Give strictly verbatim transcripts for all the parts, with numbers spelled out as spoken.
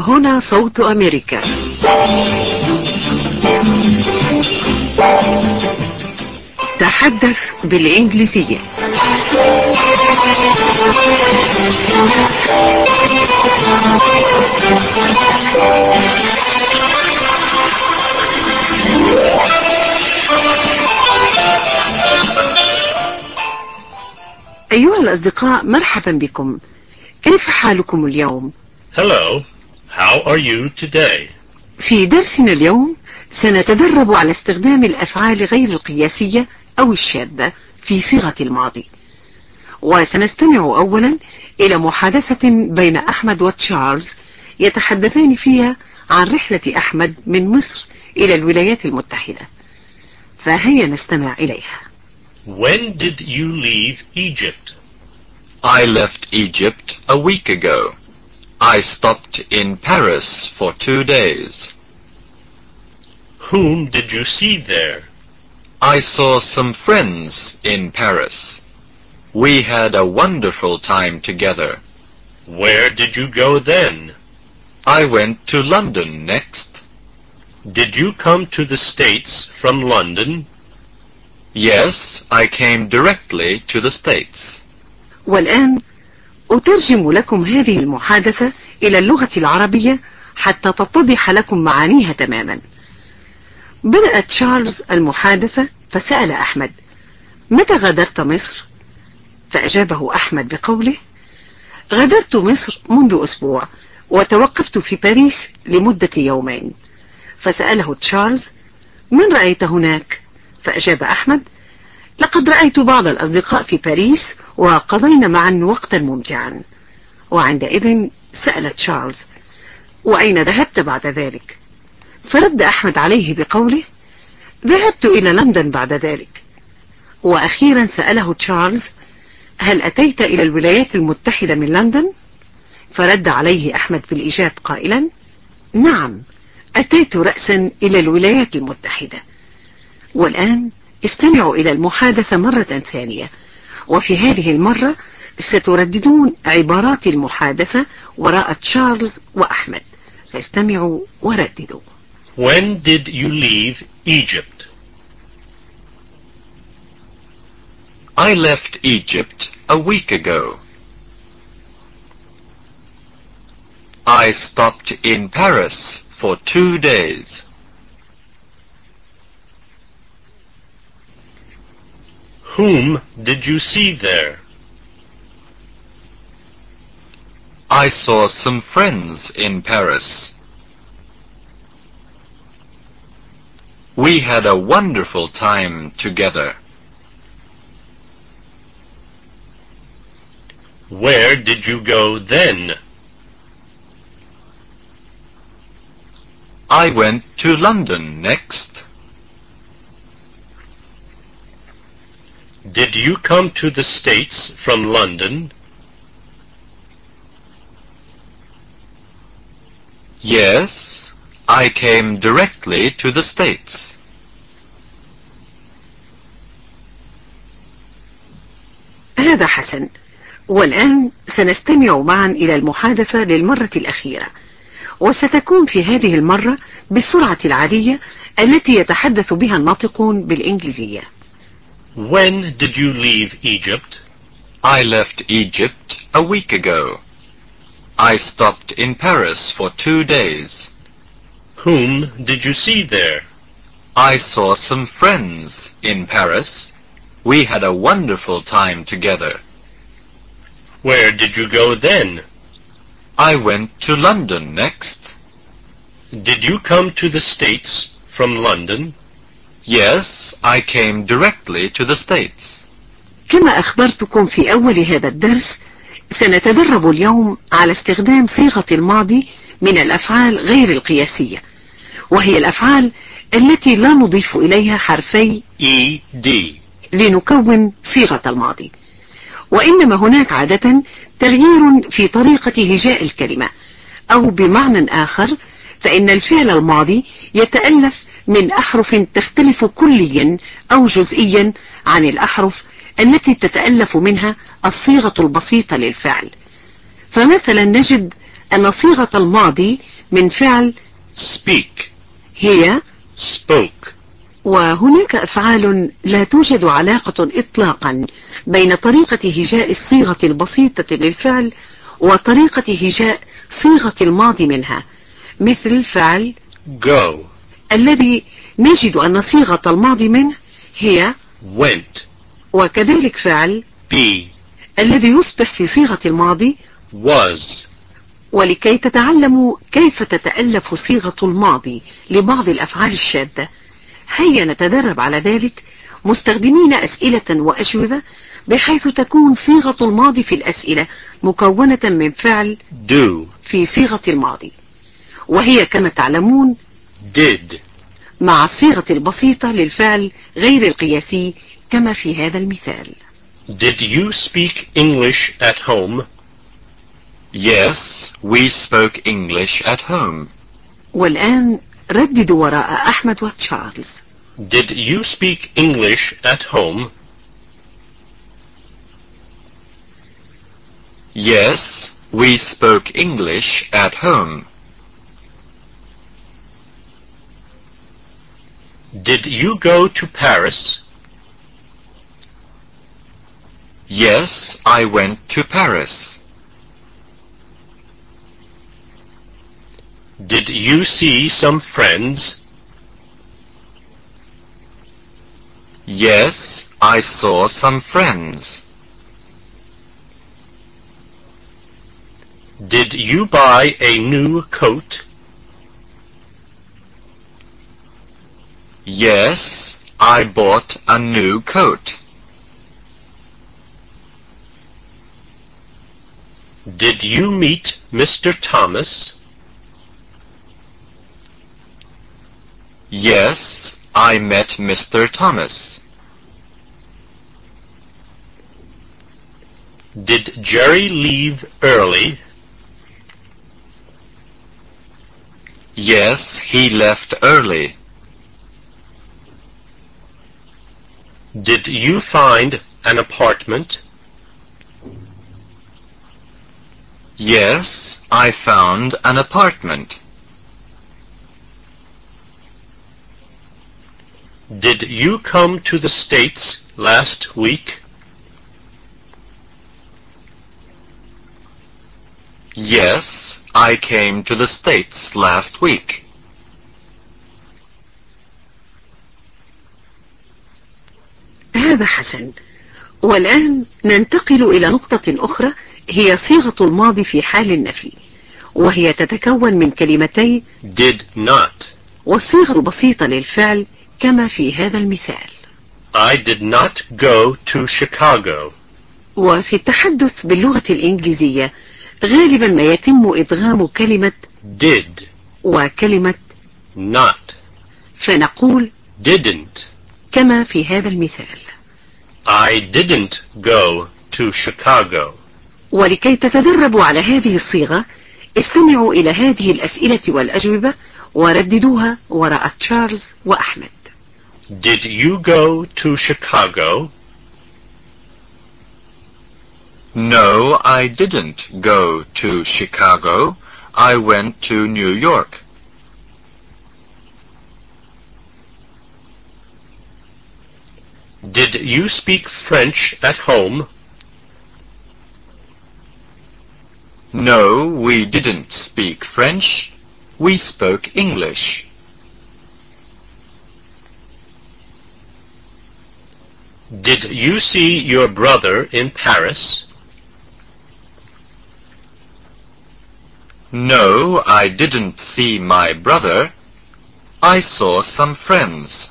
هنا صوت أمريكا. تحدث بالإنجليزية. أيها الأصدقاء، مرحبا بكم. كيف حالكم اليوم؟ Hello, how are you today? في درسنا اليوم سنتدرب على استخدام الأفعال غير القياسية أو الشاذة في صيغة الماضي. وسنستمع أولا إلى محادثة بين أحمد وتشارلز يتحدثان فيها عن رحلة أحمد من مصر إلى الولايات المتحدة، فهيا نستمع إليها. When did you leave Egypt? I left Egypt a week ago. I stopped in Paris for two days. Whom did you see there? I saw some friends in Paris. We had a wonderful time together. Where did you go then? I went to London next. Did you come to the States from London? Yes, I came directly to the States. والآن أترجم لكم هذه المحادثة إلى اللغة العربية حتى تتضح لكم معانيها تماما. بدأ تشارلز المحادثة فسأل أحمد: متى غادرت مصر؟ فأجابه أحمد بقوله: غادرت مصر منذ أسبوع وتوقفت في باريس لمدة يومين. فسأله تشارلز: من رأيت هناك؟ فأجاب أحمد: لقد رأيت بعض الأصدقاء في باريس وقضينا معا وقتا ممتعا. وعندئذ سأل تشارلز: وأين ذهبت بعد ذلك؟ فرد أحمد عليه بقوله: ذهبت إلى لندن بعد ذلك. وأخيرا سأله تشارلز: هل أتيت إلى الولايات المتحدة من لندن؟ فرد عليه أحمد بالإجابة قائلا: نعم، أتيت رأسا إلى الولايات المتحدة. والآن استمعوا إلى المحادثة مرة ثانية، وفي هذه المرة سترددون عبارات المحادثة وراء تشارلز وأحمد، فاستمعوا ورددوا. When did you leave Egypt? I left Egypt a week ago. I stopped in Paris for two days. Whom did you see there? I saw some friends in Paris. We had a wonderful time together. Where did you go then? I went to London next. Did you come to the States from London? Yes, I came directly to the States. هذا حسن. والآن سنستمع معا إلى المحادثة للمرة الأخيرة، وستكون في هذه المرة بالسرعة العادية التي يتحدث بها الناطقون بالإنجليزية. When did you leave Egypt? I left Egypt a week ago. I stopped in Paris for two days. Whom did you see there? I saw some friends in Paris. We had a wonderful time together. Where did you go then? I went to London next. Did you come to the States from London? Yes, I came directly to the States. كما أخبرتكم في أول هذا الدرس، سنتدرب اليوم على استخدام صيغة الماضي من الأفعال غير القياسية، وهي الأفعال التي لا نضيف إليها حرفي ed لنكون صيغة الماضي، وإنما هناك عادة تغيير في طريقة هجاء الكلمة، أو بمعنى آخر فإن الفعل الماضي يتألف من أحرف تختلف كليا أو جزئيا عن الأحرف التي تتألف منها الصيغة البسيطة للفعل. فمثلا نجد أن صيغة الماضي من فعل speak, هي، spoke. وهناك أفعال لا توجد علاقة إطلاقا بين طريقة هجاء الصيغة البسيطة للفعل وطريقة هجاء صيغة الماضي منها، مثل فعل go, الذي نجد أن صيغة الماضي منه هي went, وكذلك فعل be, الذي يصبح في صيغة الماضي was. ولكي تتعلموا كيف تتألف صيغة الماضي لبعض الأفعال الشاذة، هيا نتدرب على ذلك مستخدمين أسئلة وأجوبة، بحيث تكون صيغة الماضي في الأسئلة مكونة من فعل do, في صيغة الماضي، وهي كما تعلمون did. مع الصيغة البسيطة للفعل غير القياسي كما في هذا المثال. Did you speak English at home? Yes, we spoke English at home. والآن رددوا وراء أحمد وتشارلز. Did you speak English at home? Yes, we spoke English at home. Did you go to Paris? Yes, I went to Paris. Did you see some friends? Yes, I saw some friends. Did you buy a new coat? Yes, I bought a new coat. Did you meet Mister Thomas? Yes, I met Mister Thomas. Did Jerry leave early? Yes, he left early. Did you find an apartment? Yes, I found an apartment. Did you come to the States last week? Yes, I came to the States last week. هذا حسن. والآن ننتقل إلى نقطة أخرى، هي صيغة الماضي في حال النفي، وهي تتكون من كلمتين Did not. والصيغة البسيطة للفعل كما في هذا المثال. I did not go to Chicago. وفي التحدث باللغة الإنجليزية غالبا ما يتم إدغام كلمة Did وكلمة not. فنقول Didn't. كما في هذا المثال. I didn't go to Chicago. ولكي تتدربوا على هذه الصيغة استمعوا إلى هذه الأسئلة والأجوبة ورددوها وراء تشارلز وأحمد. Did you go to Chicago? No, I didn't go to Chicago. I went to New York. Did you speak French at home? No, we didn't speak French. We spoke English. Did you see your brother in Paris? No, I didn't see my brother. I saw some friends.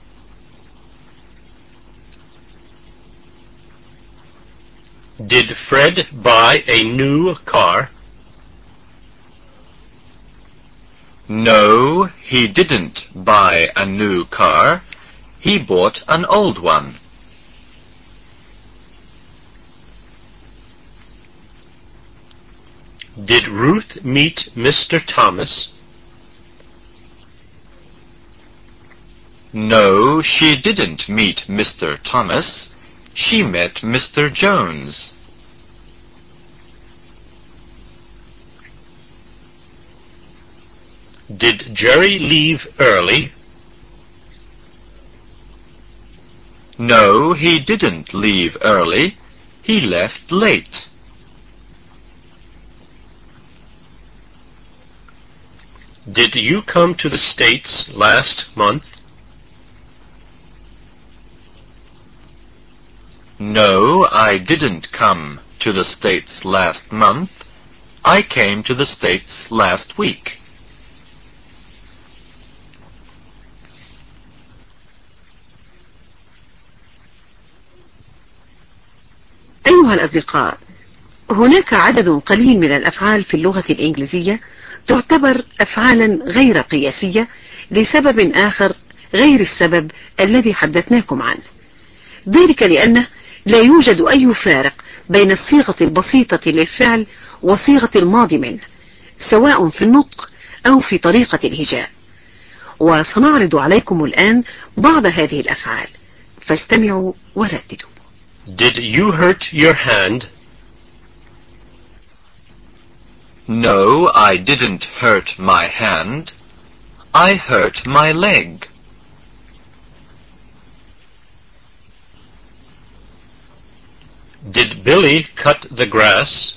Did Fred buy a new car? No, he didn't buy a new car. He bought an old one. Did Ruth meet Mister Thomas? No, she didn't meet Mister Thomas. She met Mister Jones. Did Jerry leave early? No, he didn't leave early. He left late. Did you come to the States last month? No, I didn't come to the States last month. I came to the States last week. أيها الأصدقاء، هناك عدد قليل من الأفعال في اللغة الإنجليزية تعتبر أفعالا غير قياسية لسبب آخر غير السبب الذي حدثناكم عنه، ذلك لأنه لا يوجد أي فارق بين الصيغة البسيطة للفعل وصيغة الماضي منه، سواء في النطق أو في طريقة الهجاء. وسنعرض عليكم الآن بعض هذه الأفعال، فاستمعوا ورددوا. Did you hurt your hand? No, I didn't hurt my hand. I hurt my leg. Did Billy cut the grass?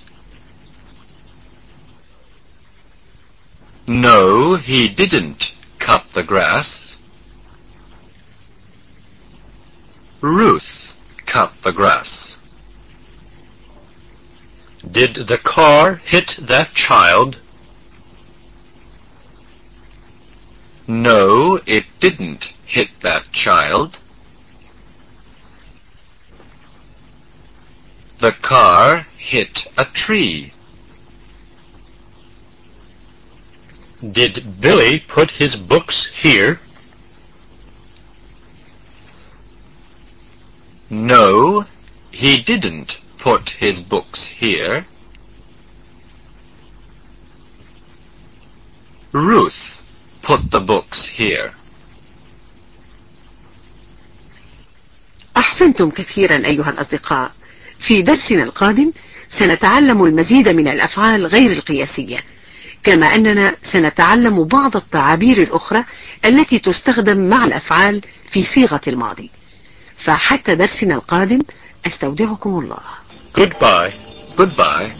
No, he didn't cut the grass. Ruth cut the grass. Did the car hit that child? No, it didn't hit that child. The car hit a tree. Did Billy put his books here? No, he didn't put his books here. Ruth put the books here. أحسنتم كثيرا أيها الأصدقاء. في درسنا القادم سنتعلم المزيد من الأفعال غير القياسية، كما أننا سنتعلم بعض التعابير الأخرى التي تستخدم مع الأفعال في صيغة الماضي. فحتى درسنا القادم أستودعكم الله. Goodbye. Goodbye.